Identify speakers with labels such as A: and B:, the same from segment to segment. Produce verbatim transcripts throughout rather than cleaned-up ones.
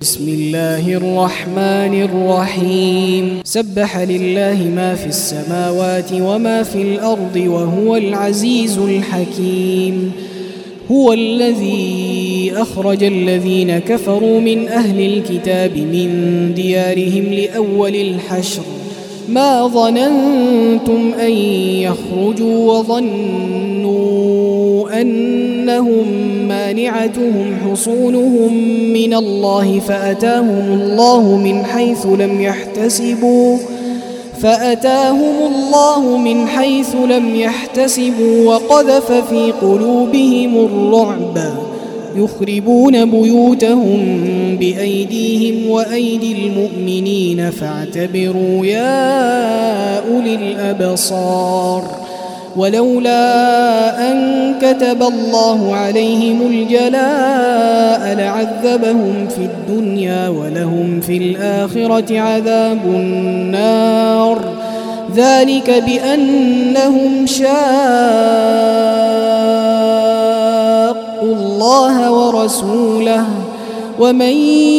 A: بسم الله الرحمن الرحيم سبح لله ما في السماوات وما في الأرض وهو العزيز الحكيم هو الذي أخرج الذين كفروا من أهل الكتاب من ديارهم لأول الحشر ما ظننتم أن يخرجوا وظنوا أنهم مانعتهم حصونهم من الله فأتاهم الله من حيث لم يحتسبوا فأتاهم الله من حيث لم يحتسبوا وقذف في قلوبهم الرعب يخربون بيوتهم بأيديهم وأيدي المؤمنين فاعتبروا يا أولي الأبصار ولولا أن كتب الله عليهم الجلاء لعذبهم في الدنيا ولهم في الآخرة عذاب النار ذلك بأنهم شاقوا الله ورسوله ومن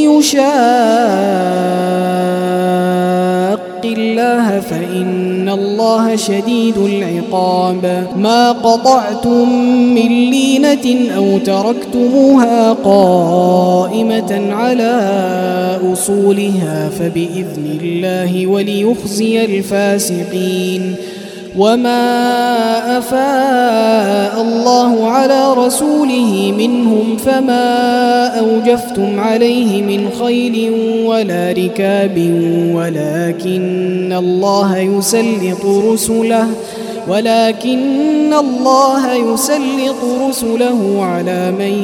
A: يشاق الله فإن الله شديد العقاب ما قطعتم من لينة أو تركتموها قائمة على أصولها فبإذن الله وليخزي الفاسقين وما أفاء الله على رسوله منهم فما أوجفتم عليه من خيل ولا ركاب ولكن الله يسلط رسله ولكن الله يسلط رسله على من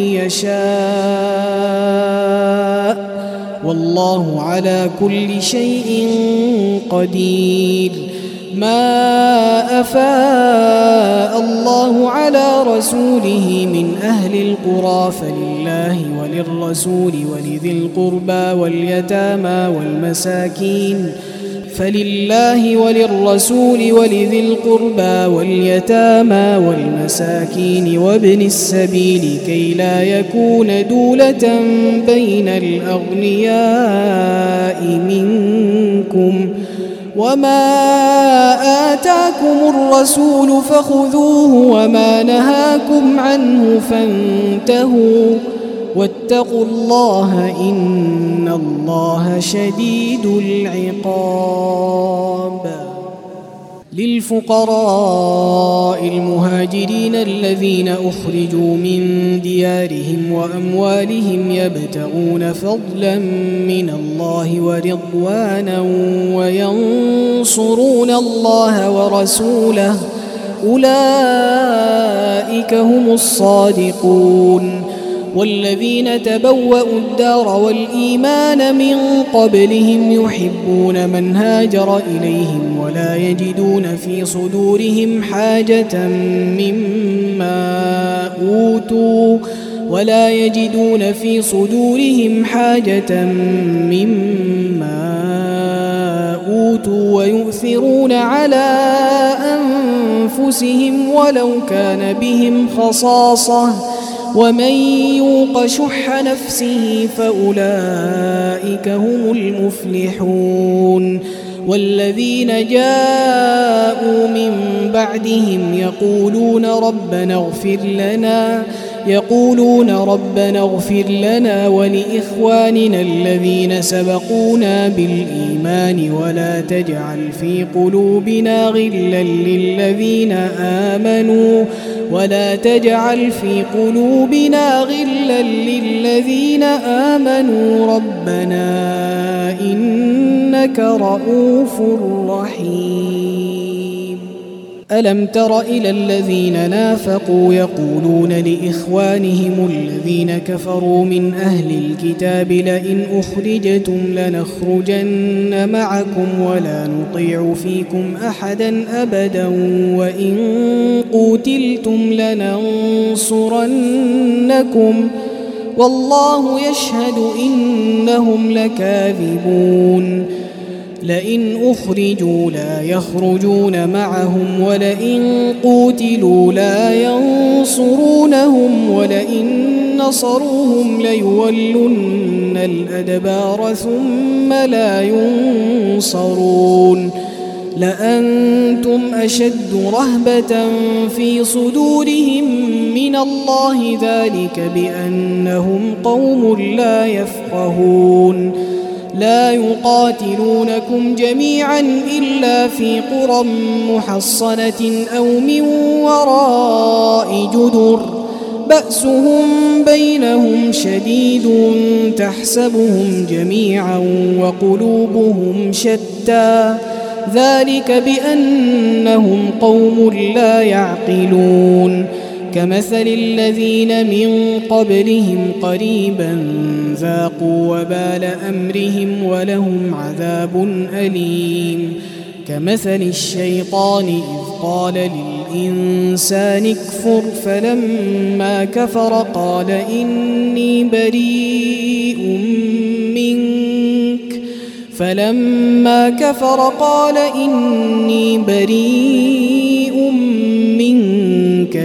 A: يشاء والله على كل شيء قدير ما أفاء الله على رسوله من أهل القرى فلله وللرسول ولذي القربى واليتامى والمساكين فلله وللرسول ولذي القربى واليتامى والمساكين وابن السبيل كي لا يكون دولة بين الأغنياء منكم وما آتاكم الرسول فخذوه وما نهاكم عنه فانتهوا واتقوا الله إن الله شديد العقاب للفقراء المهاجرين الذين أخرجوا من ديارهم وأموالهم يبتغون فضلا من الله ورضوانا وينصرون الله ورسوله أولئك هم الصادقون والذين تبوأوا الدار والإيمان من قبلهم يحبون من هاجر إليهم ولا يجدون في صدورهم حاجة مما أوتوا ولا يجدون في صدورهم حاجة مما أوتوا ويؤثرون على أنفسهم ولو كان بهم خصاصة ومن يوق شح نفسه فأولئك هم المفلحون والذين جاءوا من بعدهم يقولون ربنا اغفر لنا يقولون ربنا اغفر لنا ولإخواننا الذين سبقونا بالإيمان ولا تجعل في قلوبنا غلا للذين آمنوا ولا تجعل في قلوبنا غلا للذين آمنوا ربنا إنك رؤوف رحيم ألم تر إلى الذين نافقوا يقولون لإخوانهم الذين كفروا من أهل الكتاب لئن أخرجتم لنخرجن معكم ولا نطيع فيكم أحدا أبدا وإن قتلتم لننصرنكم والله يشهد إنهم لكاذبون لئن أخرجوا لا يخرجون معهم ولئن قوتلوا لا ينصرونهم ولئن نصروهم ليولن الأدبار ثم لا ينصرون لأنتم أشد رهبة في صدورهم من الله ذلك بأنهم قوم لا يفقهون لا يقاتلونكم جميعا إلا في قرى محصنة أو من وراء جدر بأسهم بينهم شديد تحسبهم جميعا وقلوبهم شتى ذلك بأنهم قوم لا يعقلون كمثل الذين من قبلهم قريبا ذاقوا وبال أمرهم ولهم عذاب أليم كمثل الشيطان إذ قال للإنسان اكفر فلما كفر قال إني بريء منك فلما كفر قال إني بريء منك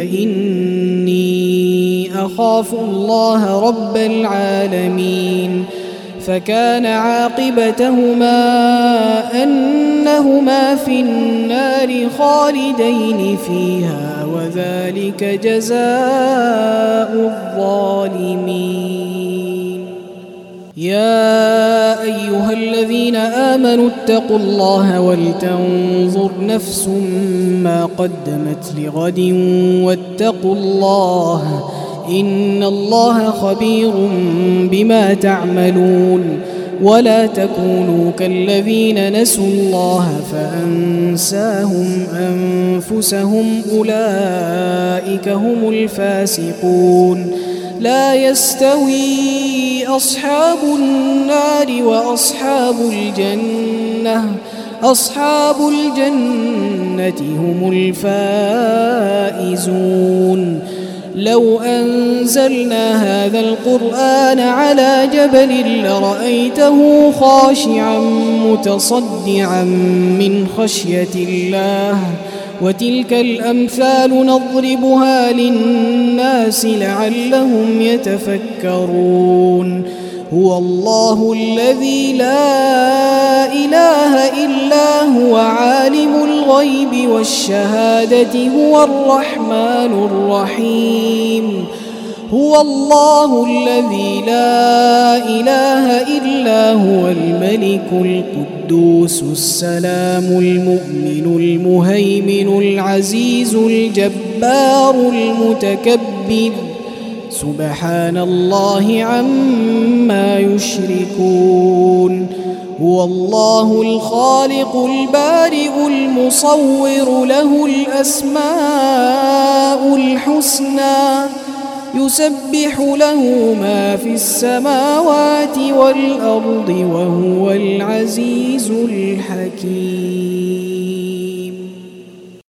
A: إني أخاف الله رب العالمين فكان عاقبتهما أنهما في النار خالدين فيها وذلك جزاء الظالمين يا أيها الذين آمنوا اتقوا الله ولتنظر نفس ما قدمت لغد واتقوا الله إن الله خبير بما تعملون ولا تكونوا كالذين نسوا الله فأنساهم أنفسهم أولئك هم الفاسقون لا يستوي أصحاب النار وأصحاب الجنة أصحاب الجنة هم الفائزون لو أنزلنا هذا القرآن على جبل لرأيته خاشعا متصدعا من خشية الله وتلك الأمثال نضربها للناس لعلهم يتفكرون هو الله الذي لا إله إلا هو عالم الغيب والشهادة هو الرحمن الرحيم هو الله الذي لا إله إلا هو الملك القدوس السلام المؤمن المهيمن العزيز الجبار المتكبر سبحان الله عما يشركون هو الله الخالق البارئ المصور له الأسماء الحسنى يسبح له ما في السماوات والأرض وهو العزيز الحكيم.